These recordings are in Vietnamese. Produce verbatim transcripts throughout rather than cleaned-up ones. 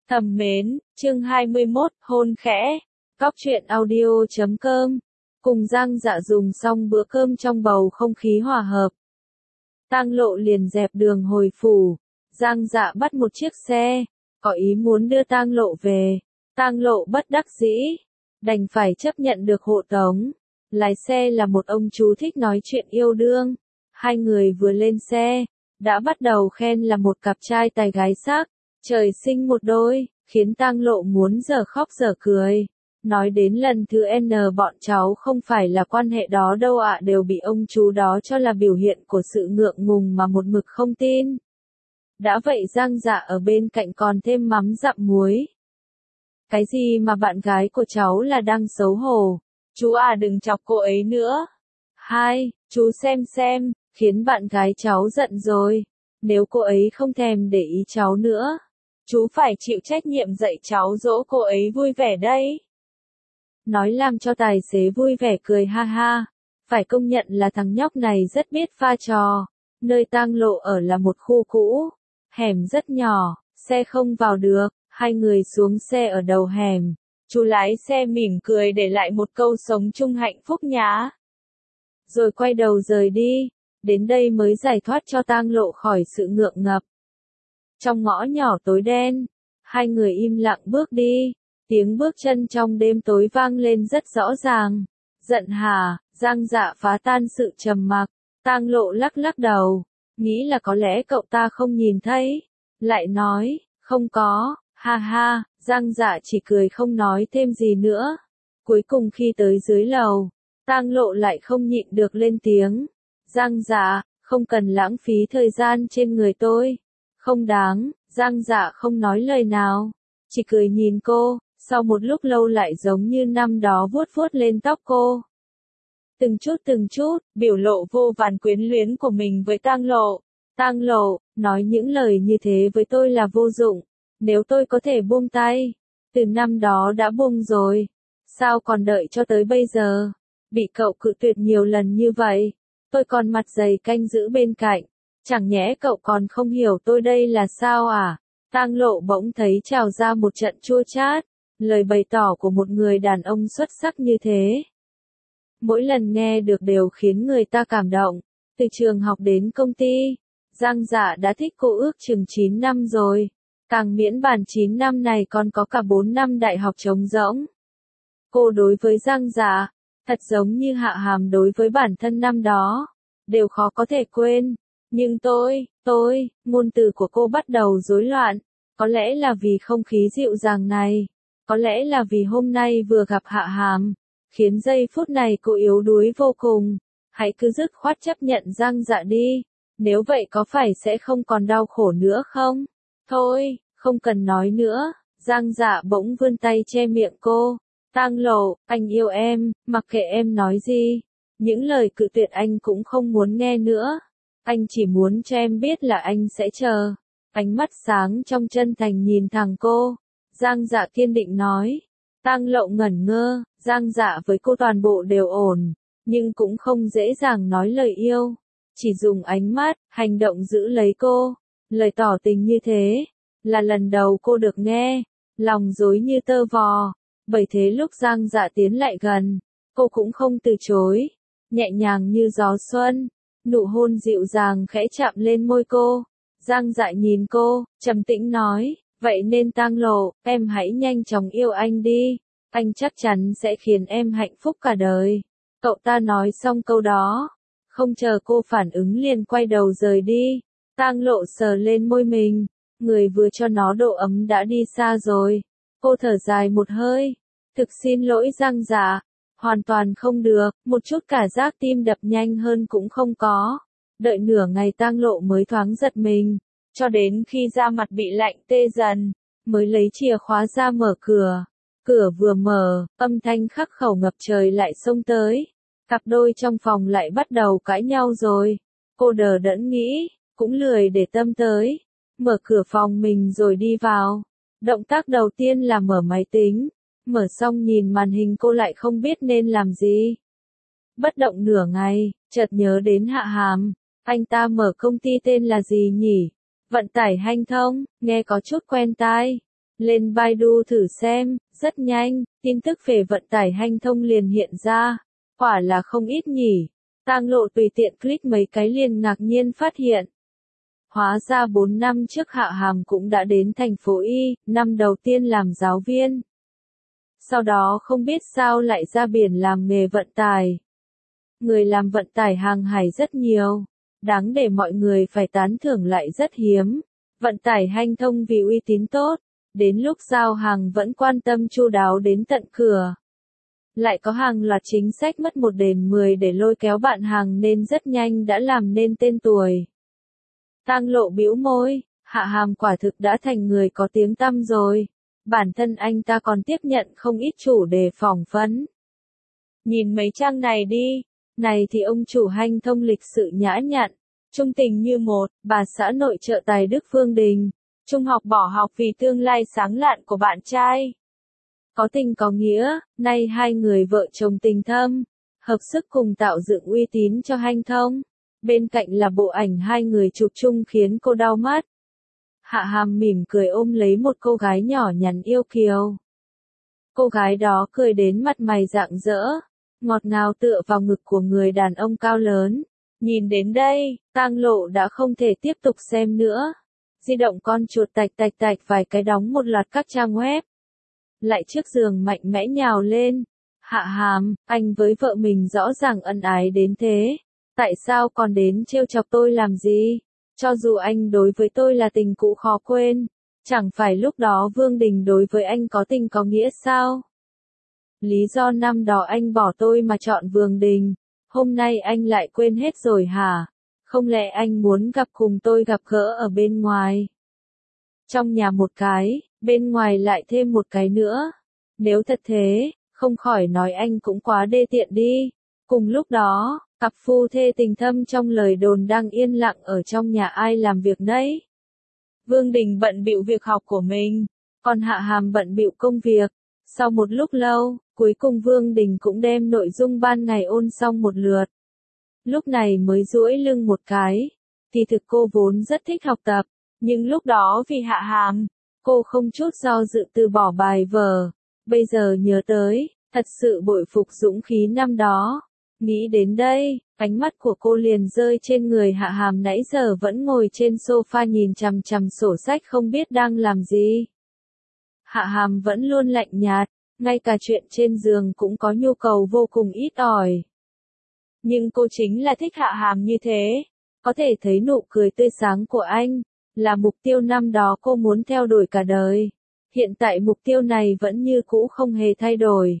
Thầm mến, chương hai mươi mốt, hôn khẽ. Cóc truyện audio chấm com. Cùng Giang Dạ dùng xong bữa cơm trong bầu không khí hòa hợp. Tang Lộ liền dẹp đường hồi phủ. Giang Dạ bắt một chiếc xe, có ý muốn đưa Tang Lộ về. Tang Lộ bất đắc dĩ, đành phải chấp nhận được hộ tống. Lái xe là một ông chú thích nói chuyện yêu đương. Hai người vừa lên xe, đã bắt đầu khen là một cặp trai tài gái sắc. Trời sinh một đôi, khiến Tang Lộ muốn giờ khóc giờ cười. Nói đến lần thứ N bọn cháu không phải là quan hệ đó đâu ạ, đều bị ông chú đó cho là biểu hiện của sự ngượng ngùng mà một mực không tin. Đã vậy Giang Dạ ở bên cạnh còn thêm mắm dặm muối. Cái gì mà bạn gái của cháu là đang xấu hổ. Chú à đừng chọc cô ấy nữa. Hai, chú xem xem, khiến bạn gái cháu giận rồi. Nếu cô ấy không thèm để ý cháu nữa, chú phải chịu trách nhiệm dạy cháu dỗ cô ấy vui vẻ đấy. Nói làm cho tài xế vui vẻ cười ha ha. Phải công nhận là thằng nhóc này rất biết pha trò. Nơi Tang Lộ ở là một khu cũ, hẻm rất nhỏ, xe không vào được. Hai người xuống xe ở đầu hẻm. Chú lái xe mỉm cười để lại một câu sống chung hạnh phúc nhá. Rồi quay đầu rời đi. Đến đây mới giải thoát cho Tang Lộ khỏi sự ngượng ngập. Trong ngõ nhỏ tối đen, hai người im lặng bước đi. Tiếng bước chân trong đêm tối vang lên rất rõ ràng. Giận hả? Giang Dạ phá tan sự trầm mặc. Tang Lộ lắc lắc đầu, nghĩ là có lẽ cậu ta không nhìn thấy. Lại nói, không có, ha ha. Giang Dạ chỉ cười không nói thêm gì nữa. Cuối cùng khi tới dưới lầu, Tang Lộ lại không nhịn được lên tiếng. Giang Dạ, không cần lãng phí thời gian trên người tôi. Không đáng. Giang Dạ không nói lời nào, chỉ cười nhìn cô. Sau một lúc lâu lại giống như năm đó vuốt vuốt lên tóc cô. Từng chút từng chút, biểu lộ vô vàn quyến luyến của mình với Tang Lộ. Tang Lộ, nói những lời như thế với tôi là vô dụng. Nếu tôi có thể buông tay, từ năm đó đã buông rồi. Sao còn đợi cho tới bây giờ? Bị cậu cự tuyệt nhiều lần như vậy, tôi còn mặt dày canh giữ bên cạnh. Chẳng nhẽ cậu còn không hiểu tôi đây là sao à? Tang Lộ bỗng thấy trào ra một trận chua chát. Lời bày tỏ của một người đàn ông xuất sắc như thế, mỗi lần nghe được đều khiến người ta cảm động. Từ trường học đến công ty, Giang Dạ đã thích cô ước chừng chín năm rồi. Càng miễn bàn chín năm này còn có cả bốn năm đại học trống rỗng. Cô đối với Giang Dạ, thật giống như Hạ Hàm đối với bản thân năm đó, đều khó có thể quên. Nhưng tôi, tôi, ngôn từ của cô bắt đầu rối loạn. Có lẽ là vì không khí dịu dàng này. Có lẽ là vì hôm nay vừa gặp Hạ Hàm, khiến giây phút này cô yếu đuối vô cùng. Hãy cứ dứt khoát chấp nhận Giang Dạ đi. Nếu vậy có phải sẽ không còn đau khổ nữa không? Thôi, không cần nói nữa. Giang Dạ bỗng vươn tay che miệng cô. Tang Lộ, anh yêu em, mặc kệ em nói gì. Những lời cự tuyệt anh cũng không muốn nghe nữa. Anh chỉ muốn cho em biết là anh sẽ chờ. Ánh mắt sáng trong chân thành nhìn thẳng cô. Giang Dạ kiên định nói. Tang Lộ ngẩn ngơ. Giang Dạ với cô toàn bộ đều ổn, nhưng cũng không dễ dàng nói lời yêu. Chỉ dùng ánh mắt, hành động giữ lấy cô. Lời tỏ tình như thế, là lần đầu cô được nghe. Lòng rối như tơ vò. Bởi thế lúc Giang Dạ tiến lại gần, cô cũng không từ chối. Nhẹ nhàng như gió xuân, nụ hôn dịu dàng khẽ chạm lên môi cô. Giang Dạ nhìn cô, trầm tĩnh nói. Vậy nên Tang Lộ, em hãy nhanh chóng yêu anh đi. Anh chắc chắn sẽ khiến em hạnh phúc cả đời. Cậu ta nói xong câu đó, không chờ cô phản ứng liền quay đầu rời đi. Tang Lộ sờ lên môi mình, người vừa cho nó độ ấm đã đi xa rồi. Cô thở dài một hơi. Thực xin lỗi Giang Dạ, hoàn toàn không được, một chút cả giác tim đập nhanh hơn cũng không có. Đợi nửa ngày Tang Lộ mới thoáng giật mình. Cho đến khi da mặt bị lạnh tê dần, mới lấy chìa khóa ra mở cửa. Cửa vừa mở, âm thanh khắc khẩu ngập trời lại xông tới. Cặp đôi trong phòng lại bắt đầu cãi nhau rồi. Cô đờ đẫn nghĩ, cũng lười để tâm tới. Mở cửa phòng mình rồi đi vào. Động tác đầu tiên là mở máy tính. Mở xong nhìn màn hình cô lại không biết nên làm gì. Bất động nửa ngày, chợt nhớ đến Hạ Hàm. Anh ta mở công ty tên là gì nhỉ? Vận tải hanh thông, nghe có chút quen tai. Lên Baidu thử xem, rất nhanh, tin tức về vận tải hanh thông liền hiện ra. Quả là không ít nhỉ. Tang Lộ tùy tiện click mấy cái liền ngạc nhiên phát hiện. Hóa ra bốn năm trước Hạ Hàm cũng đã đến thành phố Y, năm đầu tiên làm giáo viên. Sau đó không biết sao lại ra biển làm nghề vận tải. Người làm vận tải hàng hải rất nhiều, đáng để mọi người phải tán thưởng lại rất hiếm. Vận tải hanh thông vì uy tín tốt, đến lúc giao hàng vẫn quan tâm chu đáo đến tận cửa. Lại có hàng loạt chính sách mất một đền mười để lôi kéo bạn hàng nên rất nhanh đã làm nên tên tuổi. Tang Lộ bĩu môi, Hạ Hàm quả thực đã thành người có tiếng tăm rồi. Bản thân anh ta còn tiếp nhận không ít chủ đề phỏng vấn. Nhìn mấy trang này đi, này thì ông chủ hanh thông lịch sự nhã nhặn, trung tình như một, bà xã nội trợ tài đức Vương Đình, trung học bỏ học vì tương lai sáng lạn của bạn trai. Có tình có nghĩa, nay hai người vợ chồng tình thâm, hợp sức cùng tạo dựng uy tín cho hanh thông. Bên cạnh là bộ ảnh hai người chụp chung khiến cô đau mắt. Hạ Hàm mỉm cười ôm lấy một cô gái nhỏ nhắn yêu kiều. Cô gái đó cười đến mặt mày rạng rỡ, ngọt ngào tựa vào ngực của người đàn ông cao lớn. Nhìn đến đây, Tang Lộ đã không thể tiếp tục xem nữa. Di động con chuột tạch tạch tạch vài cái đóng một loạt các trang web. Lại chiếc giường mạnh mẽ nhào lên. Hạ Hàm, anh với vợ mình rõ ràng ân ái đến thế. Tại sao còn đến trêu chọc tôi làm gì? Cho dù anh đối với tôi là tình cũ khó quên, chẳng phải lúc đó Vương Đình đối với anh có tình có nghĩa sao? Lý do năm đó anh bỏ tôi mà chọn Vương Đình, hôm nay anh lại quên hết rồi hả? Không lẽ anh muốn gặp cùng tôi gặp gỡ ở bên ngoài? Trong nhà một cái, bên ngoài lại thêm một cái nữa. Nếu thật thế, không khỏi nói anh cũng quá đê tiện đi. Cùng lúc đó, cặp phu thê tình thâm trong lời đồn đang yên lặng ở trong nhà ai làm việc nấy. Vương Đình bận bịu việc học của mình, còn Hạ Hàm bận bịu công việc. Sau một lúc lâu, cuối cùng Vương Đình cũng đem nội dung ban ngày ôn xong một lượt. Lúc này mới duỗi lưng một cái. Thì thực cô vốn rất thích học tập, nhưng lúc đó vì Hạ Hàm, cô không chút do dự từ bỏ bài vở. Bây giờ nhớ tới, thật sự bội phục dũng khí năm đó. Nghĩ đến đây, ánh mắt của cô liền rơi trên người Hạ Hàm nãy giờ vẫn ngồi trên sofa nhìn chằm chằm sổ sách không biết đang làm gì. Hạ Hàm vẫn luôn lạnh nhạt, ngay cả chuyện trên giường cũng có nhu cầu vô cùng ít ỏi. Nhưng cô chính là thích Hạ Hàm như thế, có thể thấy nụ cười tươi sáng của anh, là mục tiêu năm đó cô muốn theo đuổi cả đời. Hiện tại mục tiêu này vẫn như cũ không hề thay đổi.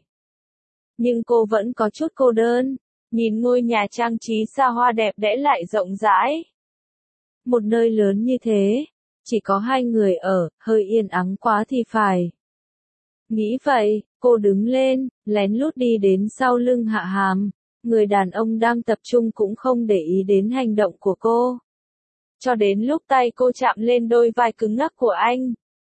Nhưng cô vẫn có chút cô đơn. Nhìn ngôi nhà trang trí xa hoa đẹp đẽ lại rộng rãi. Một nơi lớn như thế, chỉ có hai người ở, hơi yên ắng quá thì phải. Nghĩ vậy, cô đứng lên, lén lút đi đến sau lưng Hạ Hàm. Người đàn ông đang tập trung cũng không để ý đến hành động của cô. Cho đến lúc tay cô chạm lên đôi vai cứng ngắc của anh.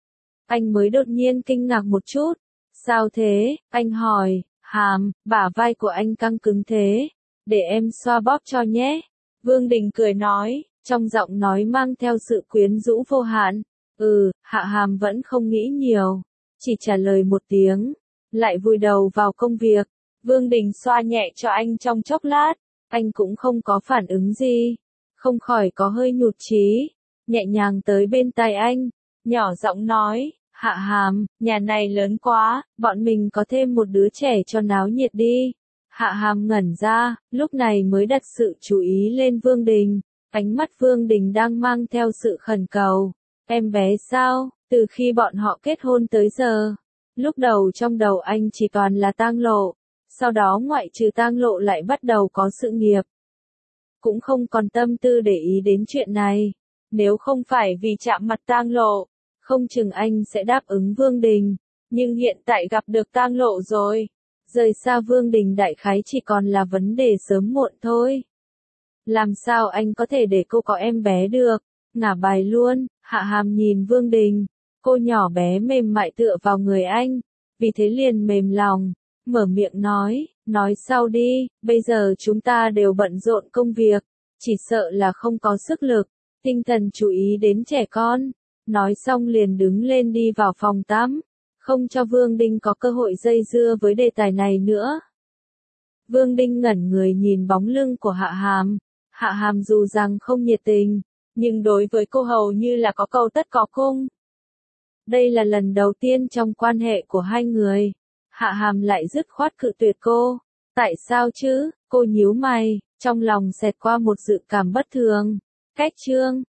Anh mới đột nhiên kinh ngạc một chút. Sao thế? Anh hỏi. Hàm, bả vai của anh căng cứng thế. Để em xoa bóp cho nhé. Vương Đình cười nói, trong giọng nói mang theo sự quyến rũ vô hạn. Ừ, Hạ Hàm vẫn không nghĩ nhiều. Chỉ trả lời một tiếng. Lại vùi đầu vào công việc. Vương Đình xoa nhẹ cho anh trong chốc lát. Anh cũng không có phản ứng gì. Không khỏi có hơi nhụt chí. Nhẹ nhàng tới bên tai anh. Nhỏ giọng nói. Hạ Hàm, nhà này lớn quá, bọn mình có thêm một đứa trẻ cho náo nhiệt đi. Hạ Hàm ngẩn ra, lúc này mới đặt sự chú ý lên Vương Đình. Ánh mắt Vương Đình đang mang theo sự khẩn cầu. Em bé sao, từ khi bọn họ kết hôn tới giờ. Lúc đầu trong đầu anh chỉ toàn là Tang Lộ. Sau đó ngoại trừ Tang Lộ lại bắt đầu có sự nghiệp. Cũng không còn tâm tư để ý đến chuyện này. Nếu không phải vì chạm mặt Tang Lộ, không chừng anh sẽ đáp ứng Vương Đình, nhưng hiện tại gặp được Tang Lộ rồi. Rời xa Vương Đình đại khái chỉ còn là vấn đề sớm muộn thôi. Làm sao anh có thể để cô có em bé được? Ngả bài luôn. Hạ Hàm nhìn Vương Đình, cô nhỏ bé mềm mại tựa vào người anh, vì thế liền mềm lòng, mở miệng nói, nói sau đi, bây giờ chúng ta đều bận rộn công việc, chỉ sợ là không có sức lực, tinh thần chú ý đến trẻ con. Nói xong liền đứng lên đi vào phòng tắm, không cho Vương Đinh có cơ hội dây dưa với đề tài này nữa. Vương Đinh ngẩn người nhìn bóng lưng của Hạ Hàm. Hạ Hàm dù rằng không nhiệt tình, nhưng đối với cô hầu như là có cầu tất có cung. Đây là lần đầu tiên trong quan hệ của hai người, Hạ Hàm lại dứt khoát cự tuyệt cô. Tại sao chứ? Cô nhíu mày, trong lòng xẹt qua một dự cảm bất thường. Cách chương